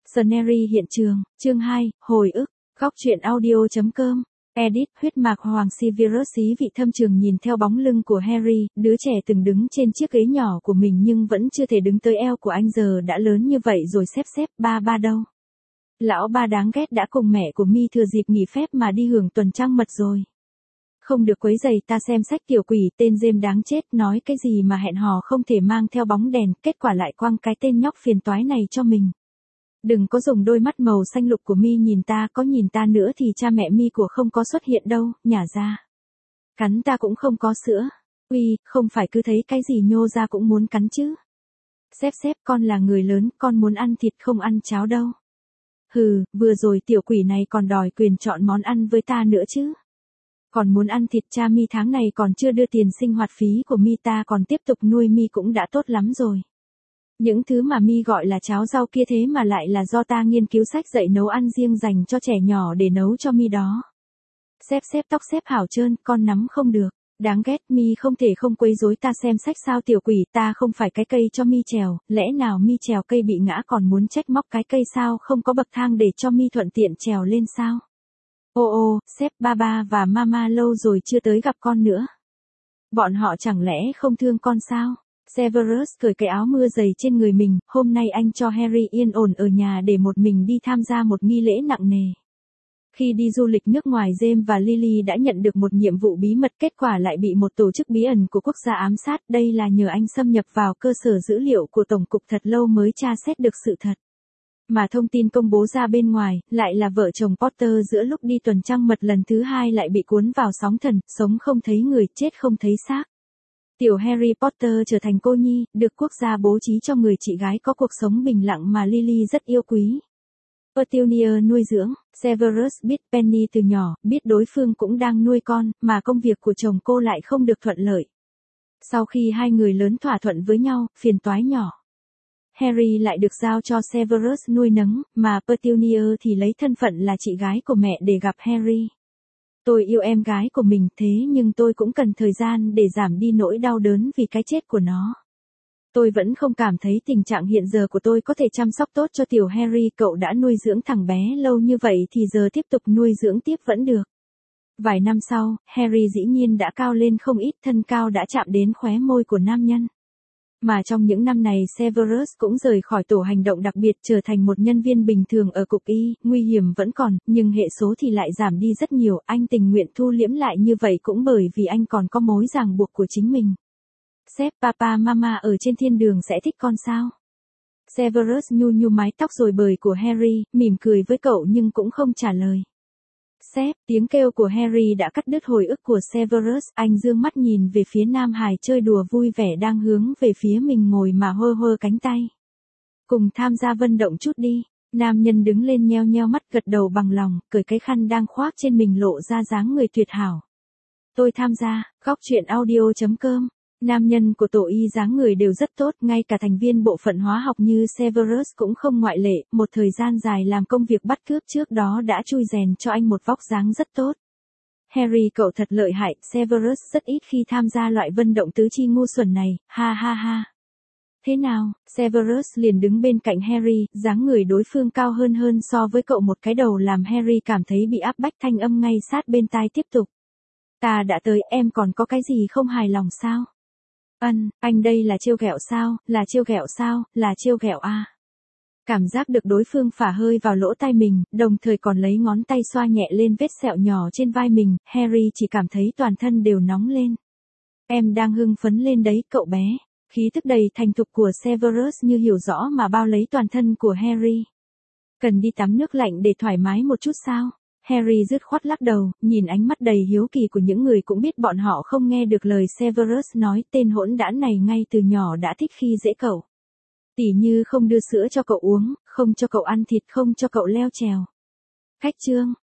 Scenery hiện trường, chương 2, hồi ức, góc truyện audio.com, edit, huyết mạc hoàng Severus Xí vị thâm trường nhìn theo bóng lưng của Harry, đứa trẻ từng đứng trên chiếc ghế nhỏ của mình nhưng vẫn chưa thể đứng tới eo của anh giờ đã lớn như vậy rồi xếp, ba đâu. Lão ba đáng ghét đã cùng mẹ của Mi thừa dịp nghỉ phép mà đi hưởng tuần trăng mật rồi. Không được quấy giày ta xem sách tiểu quỷ tên James đáng chết nói cái gì mà hẹn hò không thể mang theo bóng đèn, kết quả lại quăng cái tên nhóc phiền toái này cho mình. Đừng có dùng đôi mắt màu xanh lục của Mi nhìn ta, có nhìn ta nữa thì cha mẹ Mi của không có xuất hiện đâu, nhả ra. Cắn ta cũng không có sữa. Uy, không phải cứ thấy cái gì nhô ra cũng muốn cắn chứ. Xếp con là người lớn, con muốn ăn thịt không ăn cháo đâu. Hừ, vừa rồi tiểu quỷ này còn đòi quyền chọn món ăn với ta nữa chứ. Còn muốn ăn thịt cha Mi tháng này còn chưa đưa tiền sinh hoạt phí của Mi ta còn tiếp tục nuôi Mi cũng đã tốt lắm rồi. Những thứ mà Mi gọi là cháo rau kia thế mà lại là do ta nghiên cứu sách dạy nấu ăn riêng dành cho trẻ nhỏ để nấu cho Mi đó. Xếp tóc xếp hảo trơn, con nắm không được. Đáng ghét, Mi không thể không quấy rối ta xem sách sao tiểu quỷ, ta không phải cái cây cho Mi trèo, lẽ nào Mi trèo cây bị ngã còn muốn trách móc cái cây sao, không có bậc thang để cho Mi thuận tiện trèo lên sao? Ô, sếp ba và mama lâu rồi chưa tới gặp con nữa. Bọn họ chẳng lẽ không thương con sao? Severus cởi cái áo mưa dày trên người mình, hôm nay anh cho Harry yên ổn ở nhà để một mình đi tham gia một nghi lễ nặng nề. Khi đi du lịch nước ngoài James và Lily đã nhận được một nhiệm vụ bí mật, kết quả lại bị một tổ chức bí ẩn của quốc gia ám sát, đây là nhờ anh xâm nhập vào cơ sở dữ liệu của Tổng cục thật lâu mới tra xét được sự thật. Mà thông tin công bố ra bên ngoài, lại là vợ chồng Potter giữa lúc đi tuần trăng mật lần thứ 2 lại bị cuốn vào sóng thần, sống không thấy người, chết không thấy xác. Tiểu Harry Potter trở thành cô nhi, được quốc gia bố trí cho người chị gái có cuộc sống bình lặng mà Lily rất yêu quý. Petunia nuôi dưỡng, Severus biết Penny từ nhỏ, biết đối phương cũng đang nuôi con, mà công việc của chồng cô lại không được thuận lợi. Sau khi hai người lớn thỏa thuận với nhau, phiền toái nhỏ. Harry lại được giao cho Severus nuôi nấng, mà Petunia thì lấy thân phận là chị gái của mẹ để gặp Harry. Tôi yêu em gái của mình thế nhưng tôi cũng cần thời gian để giảm đi nỗi đau đớn vì cái chết của nó. Tôi vẫn không cảm thấy tình trạng hiện giờ của tôi có thể chăm sóc tốt cho tiểu Harry, cậu đã nuôi dưỡng thằng bé lâu như vậy thì giờ tiếp tục nuôi dưỡng tiếp vẫn được. Vài năm sau, Harry dĩ nhiên đã cao lên không ít, thân cao đã chạm đến khóe môi của nam nhân. Mà trong những năm này Severus cũng rời khỏi tổ hành động đặc biệt trở thành một nhân viên bình thường ở cục y, nguy hiểm vẫn còn, nhưng hệ số thì lại giảm đi rất nhiều, anh tình nguyện thu liễm lại như vậy cũng bởi vì anh còn có mối ràng buộc của chính mình. Sếp papa mama ở trên thiên đường sẽ thích con sao? Severus nhu mái tóc rồi bời của Harry, mỉm cười với cậu nhưng cũng không trả lời. Sếp, tiếng kêu của Harry đã cắt đứt hồi ức của Severus, anh dương mắt nhìn về phía nam hài chơi đùa vui vẻ đang hướng về phía mình ngồi mà hơ cánh tay. Cùng tham gia vận động chút đi, nam nhân đứng lên nheo mắt gật đầu bằng lòng, cởi cái khăn đang khoác trên mình lộ ra dáng người tuyệt hảo. Tôi tham gia, góc truyện audio.com. Nam nhân của tổ y dáng người đều rất tốt, ngay cả thành viên bộ phận hóa học như Severus cũng không ngoại lệ, một thời gian dài làm công việc bắt cướp trước đó đã chui rèn cho anh một vóc dáng rất tốt. Harry cậu thật lợi hại, Severus rất ít khi tham gia loại vận động tứ chi ngu xuẩn này, ha. Thế nào, Severus liền đứng bên cạnh Harry, dáng người đối phương cao hơn so với cậu một cái đầu làm Harry cảm thấy bị áp bách, thanh âm ngay sát bên tai tiếp tục. Ta đã tới, em còn có cái gì không hài lòng sao? Anh đây là trêu ghẹo sao, là trêu ghẹo à. Cảm giác được đối phương phả hơi vào lỗ tai mình, đồng thời còn lấy ngón tay xoa nhẹ lên vết sẹo nhỏ trên vai mình, Harry chỉ cảm thấy toàn thân đều nóng lên. Em đang hưng phấn lên đấy, cậu bé. Khí tức đầy thành thục của Severus như hiểu rõ mà bao lấy toàn thân của Harry. Cần đi tắm nước lạnh để thoải mái một chút sao? Harry dứt khoát lắc đầu, nhìn ánh mắt đầy hiếu kỳ của những người cũng biết bọn họ không nghe được lời Severus nói, tên hỗn đản này ngay từ nhỏ đã thích khi dễ cậu. Tỉ như không đưa sữa cho cậu uống, không cho cậu ăn thịt, không cho cậu leo trèo. Khách trương,